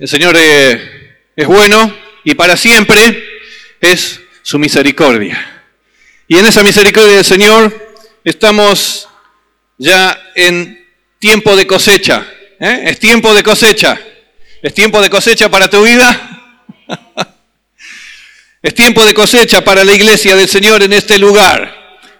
El Señor es bueno y para siempre es su misericordia. Y en esa misericordia del Señor estamos ya en tiempo de cosecha. Es tiempo de cosecha. Es tiempo de cosecha para tu vida. Es tiempo de cosecha para la iglesia del Señor en este lugar.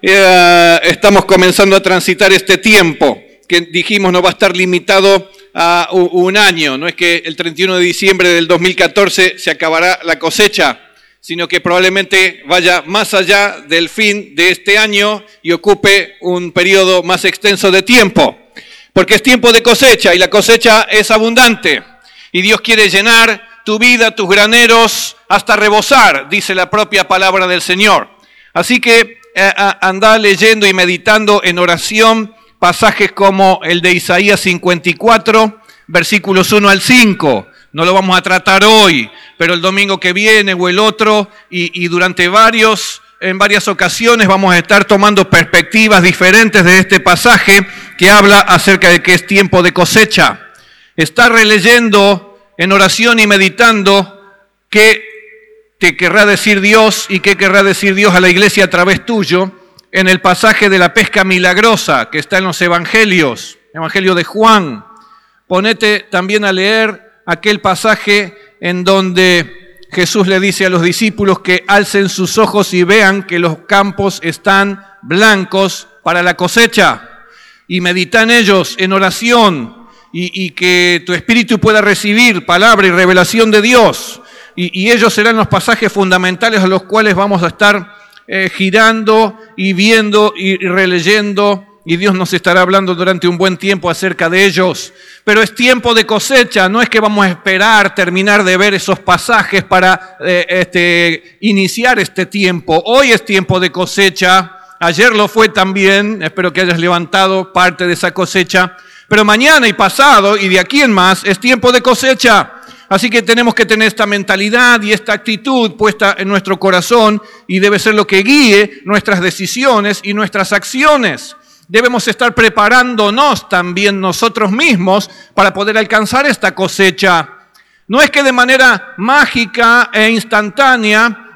Estamos comenzando a transitar este tiempo que dijimos no va a estar limitado a un año. No es que el 31 de diciembre del 2014 se acabará la cosecha, sino que probablemente vaya más allá del fin de este año y ocupe un periodo más extenso de tiempo. Porque es tiempo de cosecha y la cosecha es abundante. Y Dios quiere llenar tu vida, tus graneros, hasta rebosar, dice la propia palabra del Señor. Así que anda leyendo y meditando en oración pasajes como el de Isaías 54, versículos 1 al 5. No lo vamos a tratar hoy, pero el domingo que viene o el otro, y durante en varias ocasiones vamos a estar tomando perspectivas diferentes de este pasaje que habla acerca de que es tiempo de cosecha. Está releyendo en oración y meditando qué te querrá decir Dios y qué querrá decir Dios a la iglesia a través tuyo en el pasaje de la pesca milagrosa que está en los evangelios, Evangelio de Juan. Ponete también a leer aquel pasaje en donde Jesús le dice a los discípulos que alcen sus ojos y vean que los campos están blancos para la cosecha. Y medita en ellos en oración y que tu espíritu pueda recibir palabra y revelación de Dios. Y ellos serán los pasajes fundamentales a los cuales vamos a estar girando y viendo y releyendo, y Dios nos estará hablando durante un buen tiempo acerca de ellos. Pero es tiempo de cosecha, no es que vamos a esperar terminar de ver esos pasajes para iniciar este tiempo. Hoy es tiempo de cosecha, ayer lo fue también, espero que hayas levantado parte de esa cosecha, pero mañana y pasado y de aquí en más es tiempo de cosecha. Así que tenemos que tener esta mentalidad y esta actitud puesta en nuestro corazón y debe ser lo que guíe nuestras decisiones y nuestras acciones. Debemos estar preparándonos también nosotros mismos para poder alcanzar esta cosecha. No es que de manera mágica e instantánea,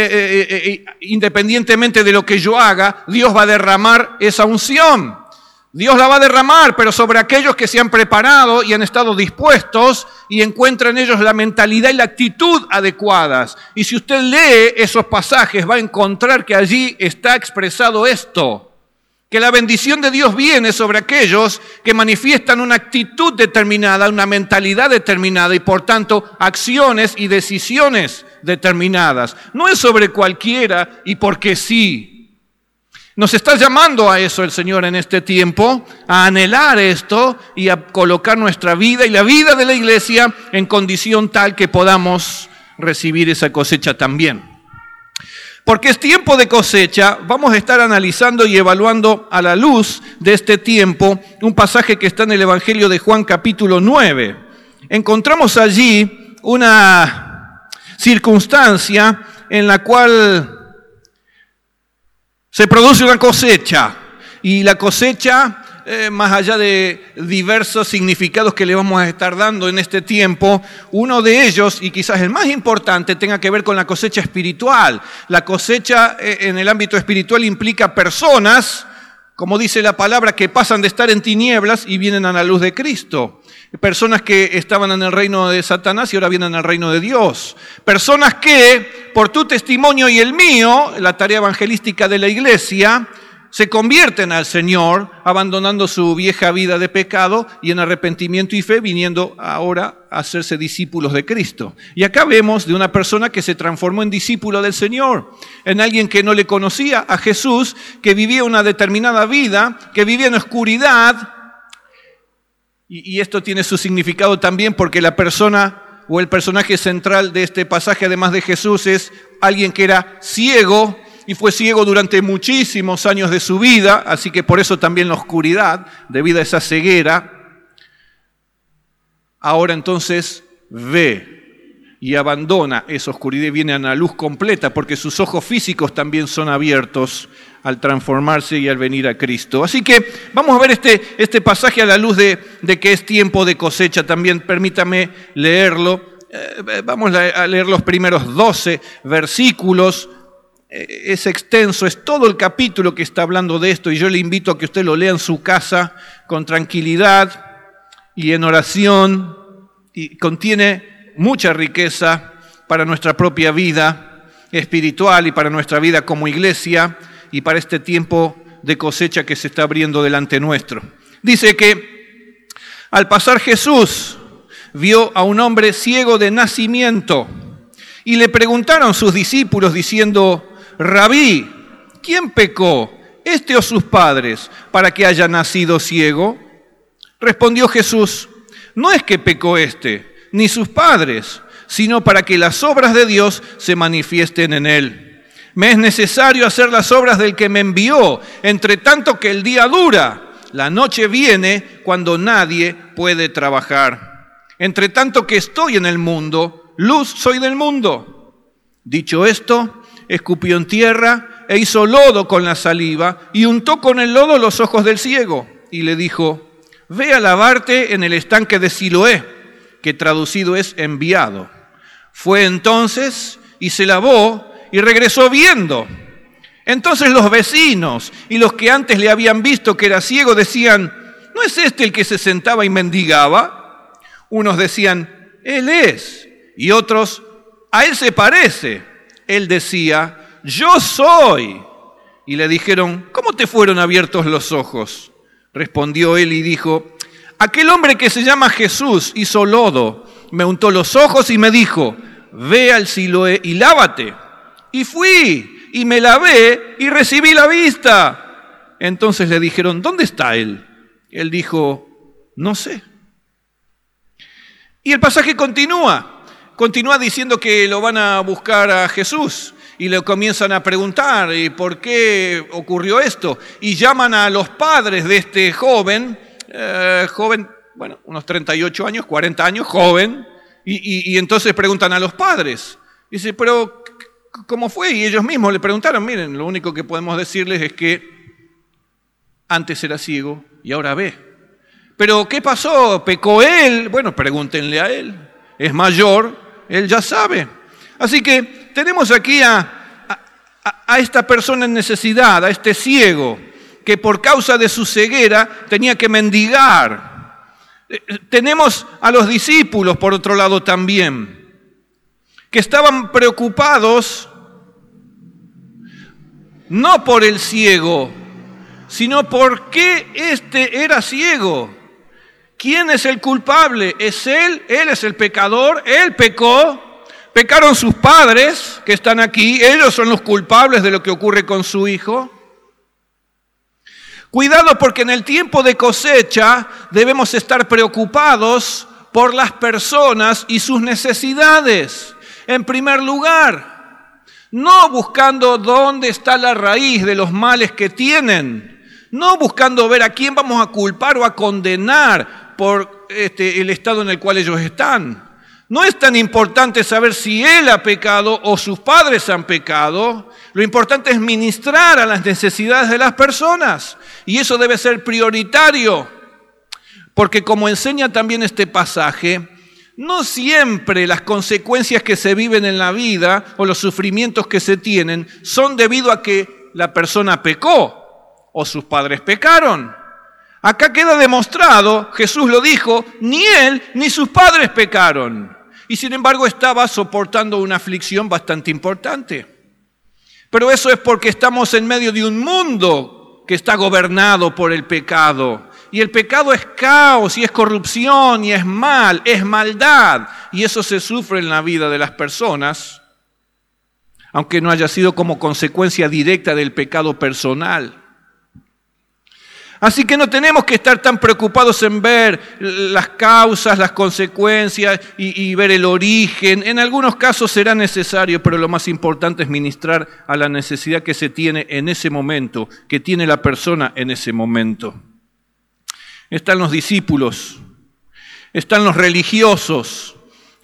independientemente de lo que yo haga, Dios va a derramar esa unción. Dios la va a derramar, pero sobre aquellos que se han preparado y han estado dispuestos y encuentran en ellos la mentalidad y la actitud adecuadas. Y si usted lee esos pasajes, va a encontrar que allí está expresado esto, que la bendición de Dios viene sobre aquellos que manifiestan una actitud determinada, una mentalidad determinada y por tanto acciones y decisiones determinadas. No es sobre cualquiera y porque sí. Nos está llamando a eso el Señor en este tiempo, a anhelar esto y a colocar nuestra vida y la vida de la iglesia en condición tal que podamos recibir esa cosecha también. Porque es tiempo de cosecha, vamos a estar analizando y evaluando a la luz de este tiempo un pasaje que está en el Evangelio de Juan capítulo 9. Encontramos allí una circunstancia en la cual se produce una cosecha, y la cosecha, más allá de diversos significados que le vamos a estar dando en este tiempo, uno de ellos, y quizás el más importante, tenga que ver con la cosecha espiritual. La cosecha en el ámbito espiritual implica personas, como dice la palabra, que pasan de estar en tinieblas y vienen a la luz de Cristo. Personas que estaban en el reino de Satanás y ahora vienen al reino de Dios. Personas que, por tu testimonio y el mío, la tarea evangelística de la iglesia, se convierten al Señor, abandonando su vieja vida de pecado y en arrepentimiento y fe, viniendo ahora a hacerse discípulos de Cristo. Y acá vemos de una persona que se transformó en discípulo del Señor, en alguien que no le conocía a Jesús, que vivía una determinada vida, que vivía en oscuridad. Y esto tiene su significado también porque la persona o el personaje central de este pasaje, además de Jesús, es alguien que era ciego y fue ciego durante muchísimos años de su vida, así que por eso también la oscuridad, debido a esa ceguera, ahora entonces ve. y abandona esa oscuridad y viene a la luz completa, porque sus ojos físicos también son abiertos al transformarse y al venir a Cristo. Así que vamos a ver este pasaje a la luz de que es tiempo de cosecha. También permítame leerlo. Vamos a leer los primeros 12 versículos. Es extenso, es todo el capítulo que está hablando de esto, y yo le invito a que usted lo lea en su casa con tranquilidad y en oración, y contiene mucha riqueza para nuestra propia vida espiritual y para nuestra vida como iglesia y para este tiempo de cosecha que se está abriendo delante nuestro. Dice que al pasar Jesús vio a un hombre ciego de nacimiento y le preguntaron sus discípulos diciendo: Rabí, ¿quién pecó, este o sus padres, para que haya nacido ciego? Respondió Jesús: no es que pecó este, ni sus padres, sino para que las obras de Dios se manifiesten en él. Me es necesario hacer las obras del que me envió, entre tanto que el día dura. La noche viene cuando nadie puede trabajar. Entre tanto que estoy en el mundo, luz soy del mundo. Dicho esto, escupió en tierra e hizo lodo con la saliva y untó con el lodo los ojos del ciego y le dijo: ve a lavarte en el estanque de Siloé, que traducido es enviado. Fue entonces y se lavó y regresó viendo. Entonces los vecinos y los que antes le habían visto que era ciego decían: ¿no es este el que se sentaba y mendigaba? Unos decían: él es, y otros: a él se parece. Él decía: yo soy. Y le dijeron: ¿cómo te fueron abiertos los ojos? Respondió él y dijo: aquel hombre que se llama Jesús hizo lodo, me untó los ojos y me dijo: ve al Siloé y lávate. Y fui y me lavé y recibí la vista. Entonces le dijeron: ¿dónde está él? Él dijo: no sé. Y el pasaje continúa diciendo que lo van a buscar a Jesús. Y le comienzan a preguntar: ¿y por qué ocurrió esto? Y llaman a los padres de este joven, bueno, unos 38 años, 40 años, joven, y entonces preguntan a los padres. Dice: pero ¿cómo fue? Y ellos mismos le preguntaron: miren, lo único que podemos decirles es que antes era ciego y ahora ve. ¿Pero qué pasó? ¿Pecó él? Bueno, pregúntenle a él. Es mayor, él ya sabe. Así que tenemos aquí a esta persona en necesidad, a este ciego, que por causa de su ceguera tenía que mendigar. Tenemos a los discípulos, por otro lado, también, que estaban preocupados no por el ciego, sino por qué éste era ciego. ¿Quién es el culpable? ¿Es él? ¿Él es el pecador? ¿Él pecó? ¿Pecaron sus padres que están aquí? ¿Ellos son los culpables de lo que ocurre con su hijo? Cuidado, porque en el tiempo de cosecha debemos estar preocupados por las personas y sus necesidades. En primer lugar, no buscando dónde está la raíz de los males que tienen, no buscando ver a quién vamos a culpar o a condenar por el estado en el cual ellos están. No es tan importante saber si él ha pecado o sus padres han pecado. Lo importante es ministrar a las necesidades de las personas. Y eso debe ser prioritario. Porque como enseña también este pasaje, no siempre las consecuencias que se viven en la vida o los sufrimientos que se tienen son debido a que la persona pecó o sus padres pecaron. Acá queda demostrado, Jesús lo dijo, ni él ni sus padres pecaron. Y sin embargo estaba soportando una aflicción bastante importante. Pero eso es porque estamos en medio de un mundo que está gobernado por el pecado. Y el pecado es caos, y es corrupción, y es mal, es maldad. Y eso se sufre en la vida de las personas, aunque no haya sido como consecuencia directa del pecado personal. Así que no tenemos que estar tan preocupados en ver las causas, las consecuencias y ver el origen. En algunos casos será necesario, pero lo más importante es ministrar a la necesidad que se tiene en ese momento, que tiene la persona en ese momento. Están los discípulos, están los religiosos,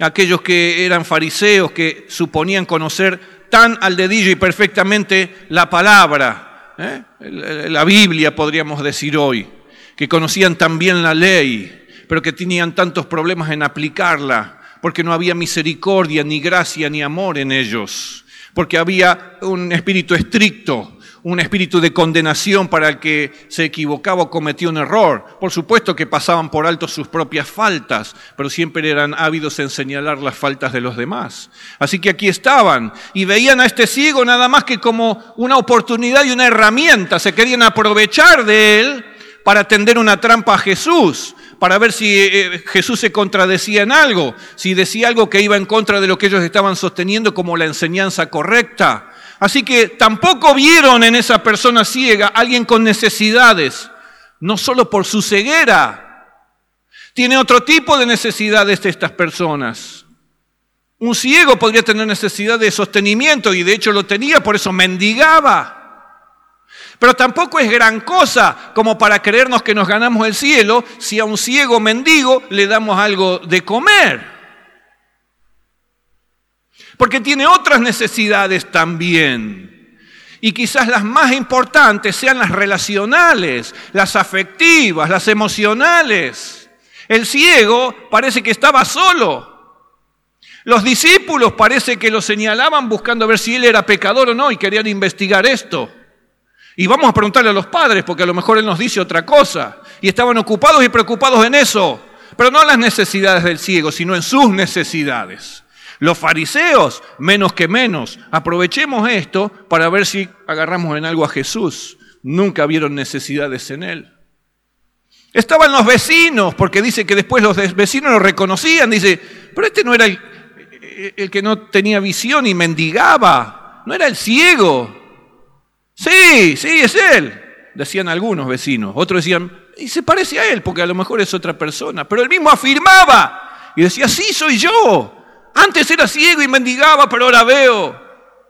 aquellos que eran fariseos, que suponían conocer tan al dedillo y perfectamente la palabra, la Biblia podríamos decir hoy, que conocían tan bien la ley, pero que tenían tantos problemas en aplicarla, porque no había misericordia, ni gracia, ni amor en ellos, porque había un espíritu estricto, un espíritu de condenación para el que se equivocaba o cometía un error. Por supuesto que pasaban por alto sus propias faltas, pero siempre eran ávidos en señalar las faltas de los demás. Así que aquí estaban y veían a este ciego nada más que como una oportunidad y una herramienta. Se querían aprovechar de él para tender una trampa a Jesús, para ver si Jesús se contradecía en algo, si decía algo que iba en contra de lo que ellos estaban sosteniendo como la enseñanza correcta. Así que tampoco vieron en esa persona ciega a alguien con necesidades, no solo por su ceguera. Tiene otro tipo de necesidades de estas personas. Un ciego podría tener necesidad de sostenimiento y de hecho lo tenía, por eso mendigaba. Pero tampoco es gran cosa como para creernos que nos ganamos el cielo si a un ciego mendigo le damos algo de comer. Porque tiene otras necesidades también. Y quizás las más importantes sean las relacionales, las afectivas, las emocionales. El ciego parece que estaba solo. Los discípulos parece que lo señalaban buscando ver si él era pecador o no y querían investigar esto. Y vamos a preguntarle a los padres porque a lo mejor él nos dice otra cosa. Y estaban ocupados y preocupados en eso. Pero no en las necesidades del ciego, sino en sus necesidades. Los fariseos, menos que menos. Aprovechemos esto para ver si agarramos en algo a Jesús. Nunca vieron necesidades en él. Estaban los vecinos, porque dice que después los vecinos lo reconocían. Dice, pero este no era el que no tenía visión y mendigaba. No era el ciego. Sí, es él, decían algunos vecinos. Otros decían, y se parece a él, porque a lo mejor es otra persona. Pero él mismo afirmaba y decía, sí, soy yo. Antes era ciego y mendigaba, pero ahora veo.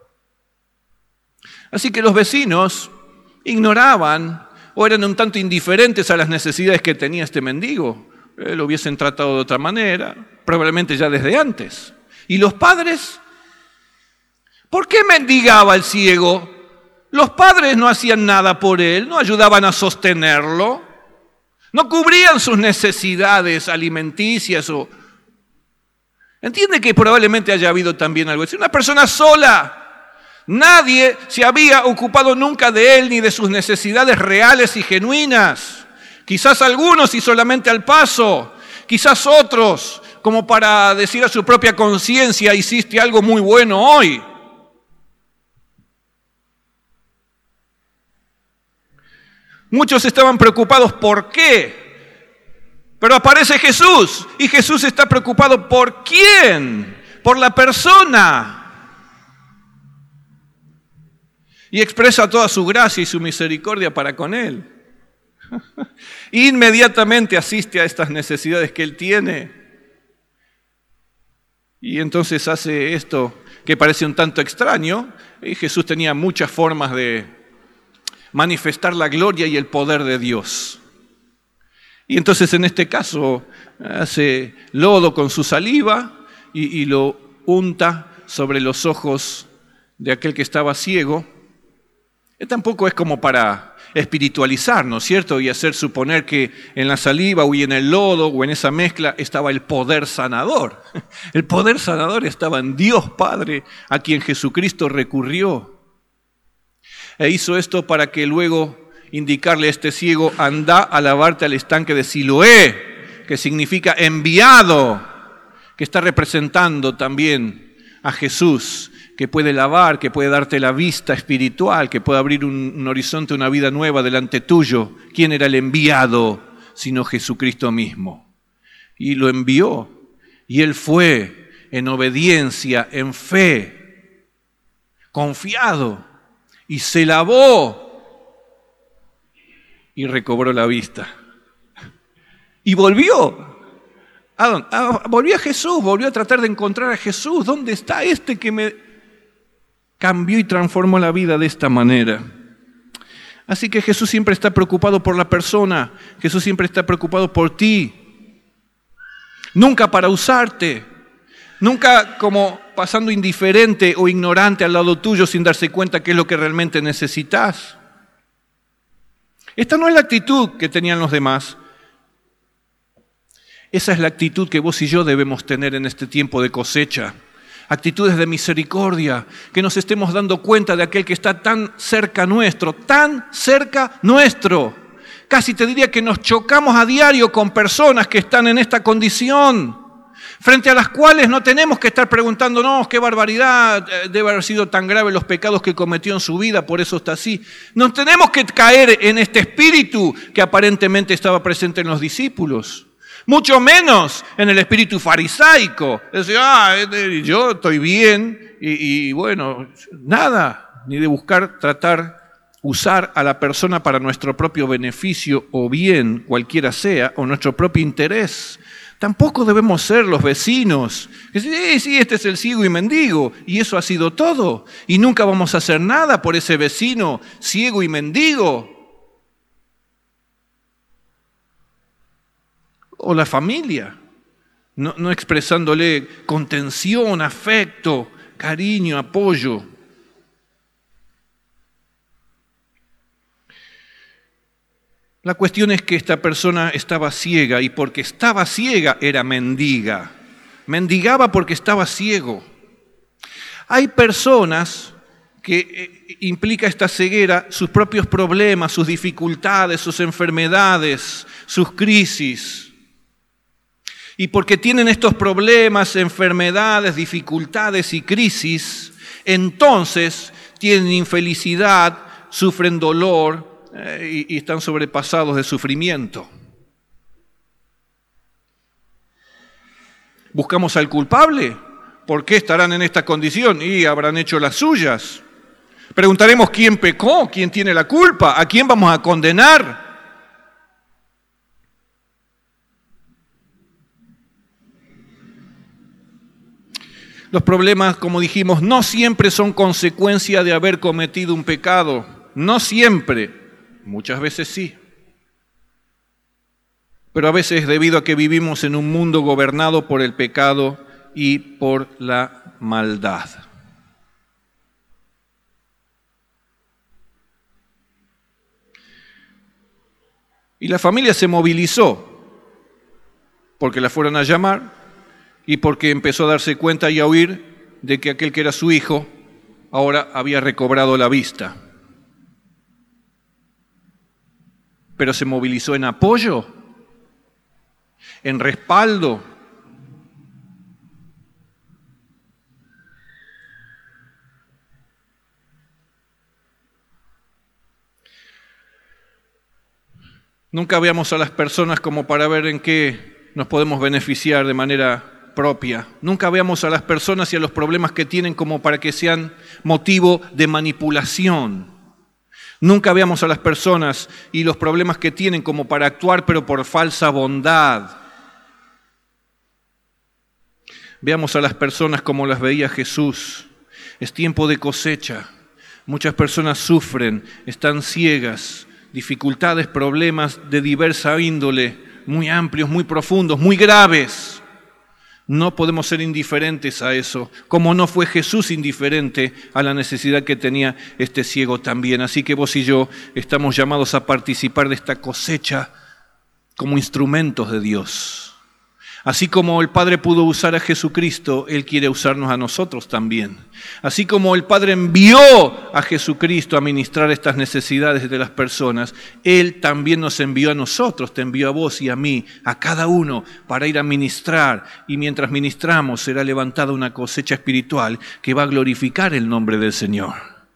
Así que los vecinos ignoraban o eran un tanto indiferentes a las necesidades que tenía este mendigo. Lo hubiesen tratado de otra manera, probablemente ya desde antes. ¿Y los padres? ¿Por qué mendigaba el ciego? Los padres no hacían nada por él, no ayudaban a sostenerlo, no cubrían sus necesidades alimenticias o... Entiende que probablemente haya habido también algo así. Una persona sola, nadie se había ocupado nunca de él ni de sus necesidades reales y genuinas. Quizás algunos y solamente al paso, quizás otros como para decir a su propia conciencia, hiciste algo muy bueno hoy. Muchos estaban preocupados por qué, pero aparece Jesús y Jesús está preocupado por quién, por la persona. Y expresa toda su gracia y su misericordia para con él. Inmediatamente asiste a estas necesidades que él tiene. Y entonces hace esto que parece un tanto extraño. Y Jesús tenía muchas formas de manifestar la gloria y el poder de Dios. Y entonces en este caso hace lodo con su saliva y lo unta sobre los ojos de aquel que estaba ciego. Tampoco es como para espiritualizar, ¿no es cierto? Y hacer suponer que en la saliva o en el lodo o en esa mezcla estaba el poder sanador. El poder sanador estaba en Dios Padre, a quien Jesucristo recurrió. E hizo esto para que luego indicarle a este ciego, anda a lavarte al estanque de Siloé, que significa enviado, que está representando también a Jesús, que puede lavar, que puede darte la vista espiritual, que puede abrir un horizonte, una vida nueva delante tuyo. ¿Quién era el enviado sino Jesucristo mismo? Y lo envió, y él fue en obediencia, en fe, confiado, y se lavó y recobró la vista. Y volvió. Volvió a Jesús, volvió a tratar de encontrar a Jesús. ¿Dónde está este que me cambió y transformó la vida de esta manera? Así que Jesús siempre está preocupado por la persona. Jesús siempre está preocupado por ti. Nunca para usarte. Nunca como pasando indiferente o ignorante al lado tuyo sin darse cuenta qué es lo que realmente necesitas. Esta no es la actitud que tenían los demás. Esa es la actitud que vos y yo debemos tener en este tiempo de cosecha. Actitudes de misericordia, que nos estemos dando cuenta de aquel que está tan cerca nuestro. Casi te diría que nos chocamos a diario con personas que están en esta condición, frente a las cuales no tenemos que estar preguntándonos qué barbaridad, debe haber sido tan grave los pecados que cometió en su vida, por eso está así. No tenemos que caer en este espíritu que aparentemente estaba presente en los discípulos. Mucho menos en el espíritu farisaico. Decir, yo estoy bien y bueno, nada, ni de buscar usar a la persona para nuestro propio beneficio o bien, cualquiera sea, o nuestro propio interés. Tampoco debemos ser los vecinos. Que sí, este es el ciego y mendigo, y eso ha sido todo. Y nunca vamos a hacer nada por ese vecino ciego y mendigo. O la familia, no expresándole contención, afecto, cariño, apoyo. La cuestión es que esta persona estaba ciega y porque estaba ciega era mendiga. Mendigaba porque estaba ciego. Hay personas que implica esta ceguera sus propios problemas, sus dificultades, sus enfermedades, sus crisis. Y porque tienen estos problemas, enfermedades, dificultades y crisis, entonces tienen infelicidad, sufren dolor y están sobrepasados de sufrimiento. ¿Buscamos al culpable? ¿Por qué estarán en esta condición? Y habrán hecho las suyas. Preguntaremos quién pecó, quién tiene la culpa, a quién vamos a condenar. Los problemas, como dijimos, no siempre son consecuencia de haber cometido un pecado. No siempre. Muchas veces sí. Pero a veces debido a que vivimos en un mundo gobernado por el pecado y por la maldad. Y la familia se movilizó porque la fueron a llamar y porque empezó a darse cuenta y a oír de que aquel que era su hijo ahora había recobrado la vista. Pero se movilizó en apoyo, en respaldo. Nunca veamos a las personas como para ver en qué nos podemos beneficiar de manera propia. Nunca veamos a las personas y a los problemas que tienen como para que sean motivo de manipulación. Nunca veamos a las personas y los problemas que tienen como para actuar, pero por falsa bondad. Veamos a las personas como las veía Jesús. Es tiempo de cosecha. Muchas personas sufren, están ciegas, dificultades, problemas de diversa índole, muy amplios, muy profundos, muy graves. No podemos ser indiferentes a eso, como no fue Jesús indiferente a la necesidad que tenía este ciego también. Así que vos y yo estamos llamados a participar de esta cosecha como instrumentos de Dios. Así como el Padre pudo usar a Jesucristo, Él quiere usarnos a nosotros también. Así como el Padre envió a Jesucristo a ministrar estas necesidades de las personas, Él también nos envió a nosotros, te envió a vos y a mí, a cada uno, para ir a ministrar. Y mientras ministramos será levantada una cosecha espiritual que va a glorificar el nombre del Señor.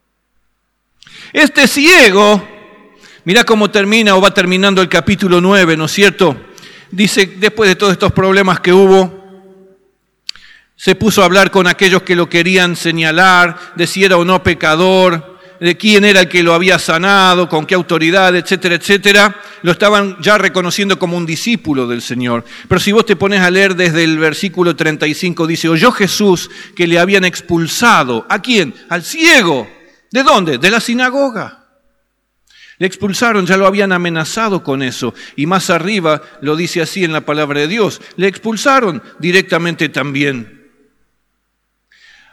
Este ciego, mirá cómo termina o va terminando el capítulo 9, ¿no es cierto? Dice, después de todos estos problemas que hubo, se puso a hablar con aquellos que lo querían señalar, de si era o no pecador, de quién era el que lo había sanado, con qué autoridad, etcétera, etcétera. Lo estaban ya reconociendo como un discípulo del Señor. Pero si vos te pones a leer desde el versículo 35, dice, oyó Jesús que le habían expulsado. ¿A quién? Al ciego. ¿De dónde? De la sinagoga. Le expulsaron, ya lo habían amenazado con eso. Y más arriba lo dice así en la palabra de Dios. Le expulsaron directamente también.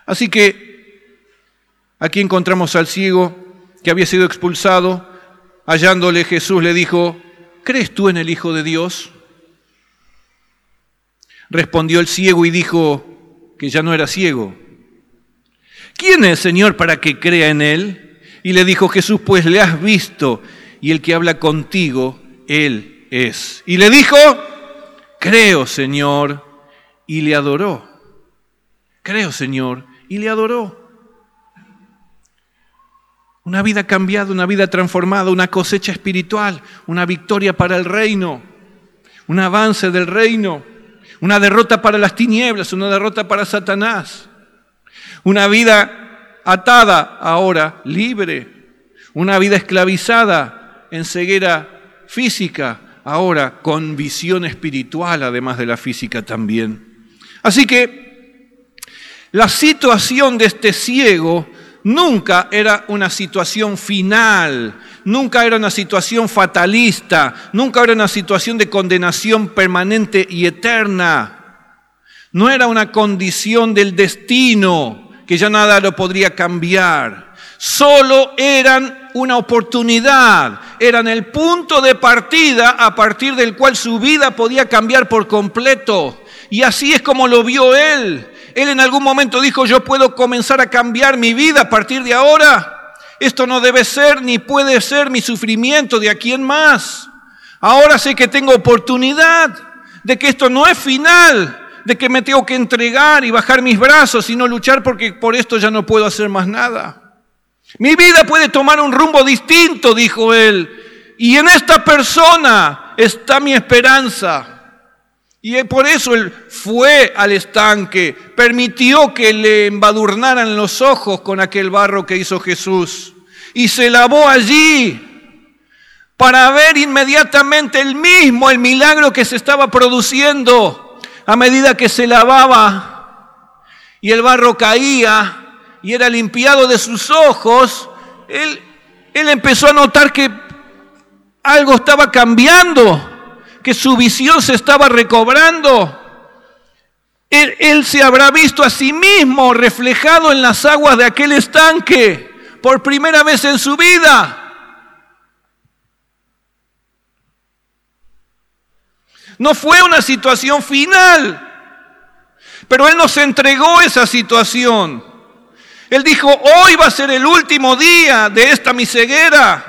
Así que aquí encontramos al ciego que había sido expulsado. Hallándole, Jesús le dijo: ¿crees tú en el Hijo de Dios? Respondió el ciego y dijo que ya no era ciego. ¿Quién es, Señor, para que crea en él? Y le dijo Jesús: pues le has visto, y el que habla contigo, él es. Y le dijo: creo, Señor, y le adoró. Creo, Señor, y le adoró. Una vida cambiada, una vida transformada, una cosecha espiritual, una victoria para el reino, un avance del reino, una derrota para las tinieblas, una derrota para Satanás. Una vida atada ahora, libre. Una vida esclavizada en ceguera física, ahora con visión espiritual, además de la física también. Así que la situación de este ciego nunca era una situación final, nunca era una situación fatalista, nunca era una situación de condenación permanente y eterna. No era una condición del destino que ya nada lo podría cambiar. Solo eran una oportunidad, eran el punto de partida a partir del cual su vida podía cambiar por completo. Y así es como lo vio él. Él en algún momento dijo: yo puedo comenzar a cambiar mi vida a partir de ahora. Esto no debe ser ni puede ser mi sufrimiento de aquí en más. Ahora sé que tengo oportunidad, de que esto no es final, de que me tengo que entregar y bajar mis brazos y no luchar porque por esto ya no puedo hacer más nada. Mi vida puede tomar un rumbo distinto, dijo él, y en esta persona está mi esperanza. Y por eso él fue al estanque, permitió que le embadurnaran los ojos con aquel barro que hizo Jesús y se lavó allí para ver inmediatamente el milagro que se estaba produciendo a medida que se lavaba y el barro caía y era limpiado de sus ojos. Él empezó a notar que algo estaba cambiando, que su visión se estaba recobrando. Él se habrá visto a sí mismo reflejado en las aguas de aquel estanque por primera vez en su vida. No fue una situación final, pero él nos entregó esa situación. Él dijo: hoy va a ser el último día de esta mi ceguera.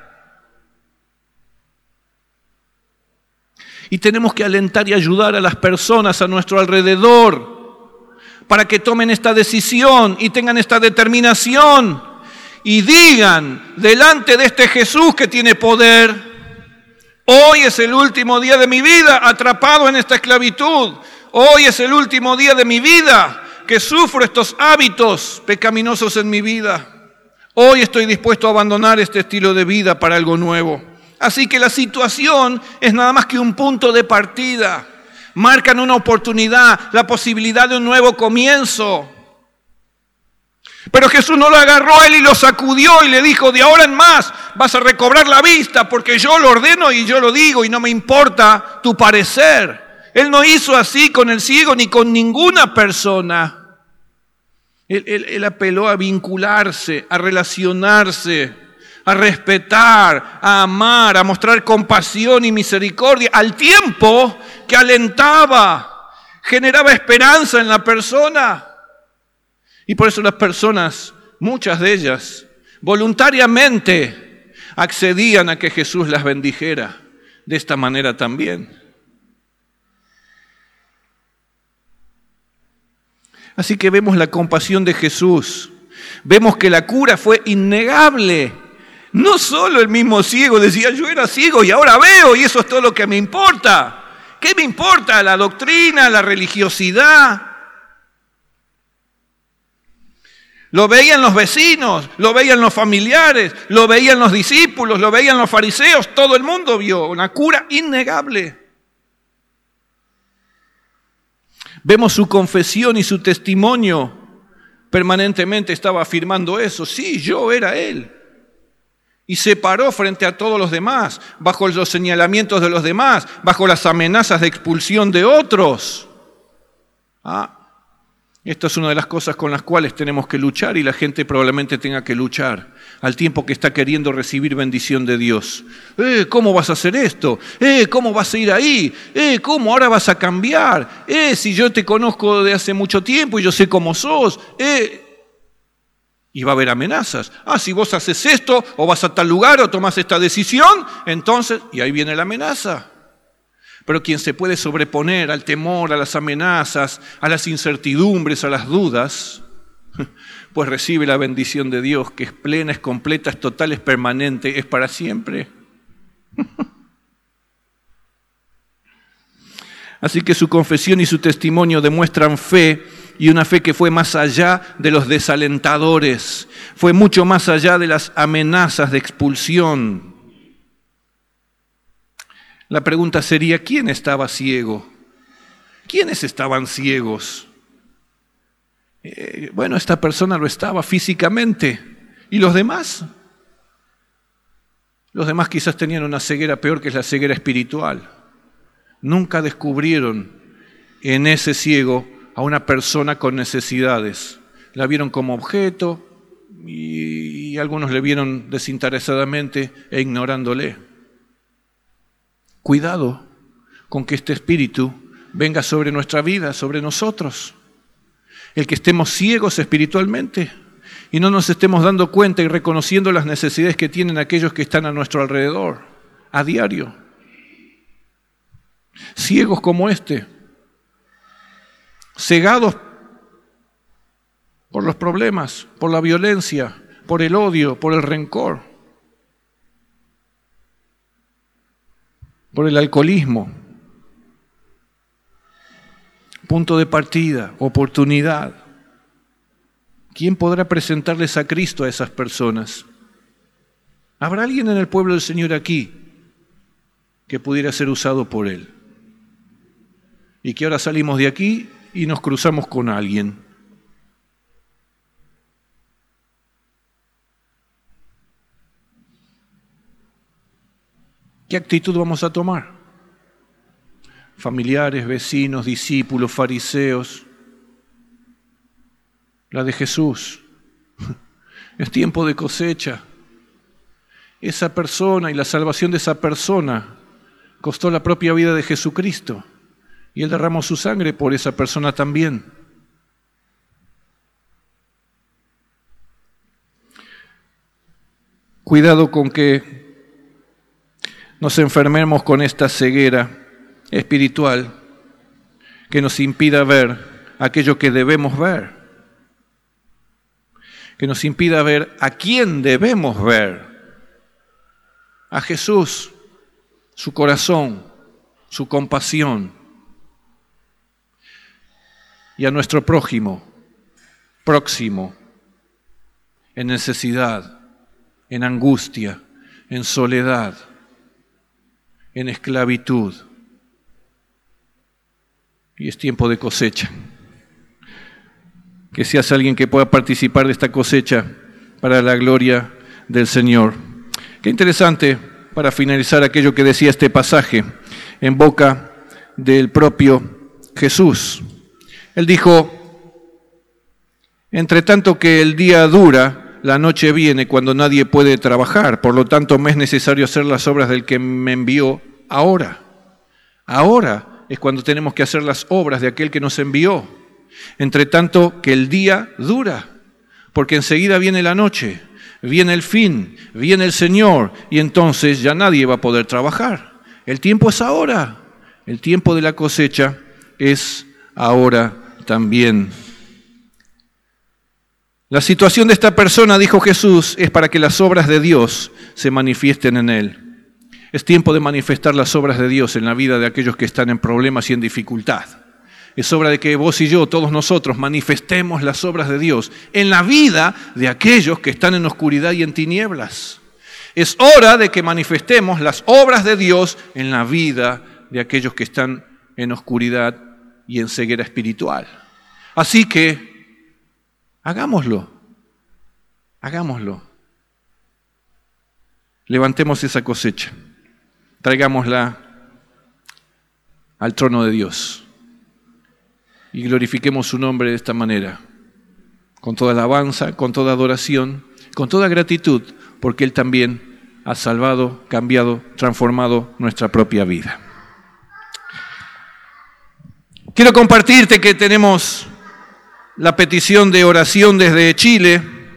Y tenemos que alentar y ayudar a las personas a nuestro alrededor para que tomen esta decisión y tengan esta determinación y digan delante de este Jesús que tiene poder: hoy es el último día de mi vida atrapado en esta esclavitud. Hoy es el último día de mi vida que sufro estos hábitos pecaminosos en mi vida. Hoy estoy dispuesto a abandonar este estilo de vida para algo nuevo. Así que la situación es nada más que un punto de partida. Marcan una oportunidad, la posibilidad de un nuevo comienzo. Pero Jesús no lo agarró a él y lo sacudió y le dijo: de ahora en más vas a recobrar la vista porque yo lo ordeno y yo lo digo y no me importa tu parecer. Él no hizo así con el ciego ni con ninguna persona. Él apeló a vincularse, a relacionarse, a respetar, a amar, a mostrar compasión y misericordia, al tiempo que alentaba, generaba esperanza en la persona. Y por eso las personas, muchas de ellas, voluntariamente accedían a que Jesús las bendijera de esta manera también. Así que vemos la compasión de Jesús, vemos que la cura fue innegable. No solo el mismo ciego decía: yo era ciego y ahora veo y eso es todo lo que me importa. ¿Qué me importa la doctrina, la religiosidad? Lo veían los vecinos, lo veían los familiares, lo veían los discípulos, lo veían los fariseos. Todo el mundo vio una cura innegable. Vemos su confesión y su testimonio. Permanentemente estaba afirmando eso. Sí, yo era él. Y se paró frente a todos los demás, bajo los señalamientos de los demás, bajo las amenazas de expulsión de otros. Esto es una de las cosas con las cuales tenemos que luchar y la gente probablemente tenga que luchar al tiempo que está queriendo recibir bendición de Dios. ¿Cómo vas a hacer esto? ¿Cómo vas a ir ahí? ¿Cómo ahora vas a cambiar? Si yo te conozco de hace mucho tiempo y yo sé cómo sos. Y va a haber amenazas. Si vos haces esto o vas a tal lugar o tomás esta decisión, entonces, y ahí viene la amenaza. Pero quien se puede sobreponer al temor, a las amenazas, a las incertidumbres, a las dudas, pues recibe la bendición de Dios, que es plena, es completa, es total, es permanente, es para siempre. Así que su confesión y su testimonio demuestran fe, y una fe que fue más allá de los desalentadores, fue mucho más allá de las amenazas de expulsión. La pregunta sería, ¿quién estaba ciego? ¿Quiénes estaban ciegos? Bueno, esta persona lo estaba físicamente. ¿Y los demás? Los demás quizás tenían una ceguera peor, que es la ceguera espiritual. Nunca descubrieron en ese ciego a una persona con necesidades. La vieron como objeto y algunos le vieron desinteresadamente e ignorándole. Cuidado con que este espíritu venga sobre nuestra vida, sobre nosotros. El que estemos ciegos espiritualmente y no nos estemos dando cuenta y reconociendo las necesidades que tienen aquellos que están a nuestro alrededor, a diario. Ciegos como este, cegados por los problemas, por la violencia, por el odio, por el rencor, por el alcoholismo. Punto de partida, oportunidad. ¿Quién podrá presentarles a Cristo a esas personas? ¿Habrá alguien en el pueblo del Señor aquí que pudiera ser usado por Él? Y que ahora salimos de aquí y nos cruzamos con alguien. ¿Qué actitud vamos a tomar? Familiares, vecinos, discípulos, fariseos. La de Jesús. Es tiempo de cosecha. Esa persona y la salvación de esa persona costó la propia vida de Jesucristo. Y Él derramó su sangre por esa persona también. Cuidado con que nos enfermemos con esta ceguera espiritual que nos impida ver aquello que debemos ver, que nos impida ver a quién debemos ver, a Jesús, su corazón, su compasión, y a nuestro prójimo, próximo, en necesidad, en angustia, en soledad, en esclavitud. Y es tiempo de cosecha. Que seas alguien que pueda participar de esta cosecha para la gloria del Señor. Qué interesante, para finalizar, aquello que decía este pasaje en boca del propio Jesús. Él dijo: entre tanto que el día dura, la noche viene cuando nadie puede trabajar. Por lo tanto, me es necesario hacer las obras del que me envió ahora. Ahora es cuando tenemos que hacer las obras de aquel que nos envió. Entre tanto que el día dura, porque enseguida viene la noche, viene el fin, viene el Señor, y entonces ya nadie va a poder trabajar. El tiempo es ahora. El tiempo de la cosecha es ahora también. La situación de esta persona, dijo Jesús, es para que las obras de Dios se manifiesten en él. Es tiempo de manifestar las obras de Dios en la vida de aquellos que están en problemas y en dificultad. Es hora de que vos y yo, todos nosotros, manifestemos las obras de Dios en la vida de aquellos que están en oscuridad y en tinieblas. Es hora de que manifestemos las obras de Dios en la vida de aquellos que están en oscuridad y en ceguera espiritual. Así que, hagámoslo. Levantemos esa cosecha. Traigámosla al trono de Dios. y glorifiquemos su nombre de esta manera, con toda alabanza, con toda adoración, con toda gratitud, porque Él también ha salvado, cambiado, transformado nuestra propia vida. Quiero compartirte que tenemos la petición de oración desde Chile.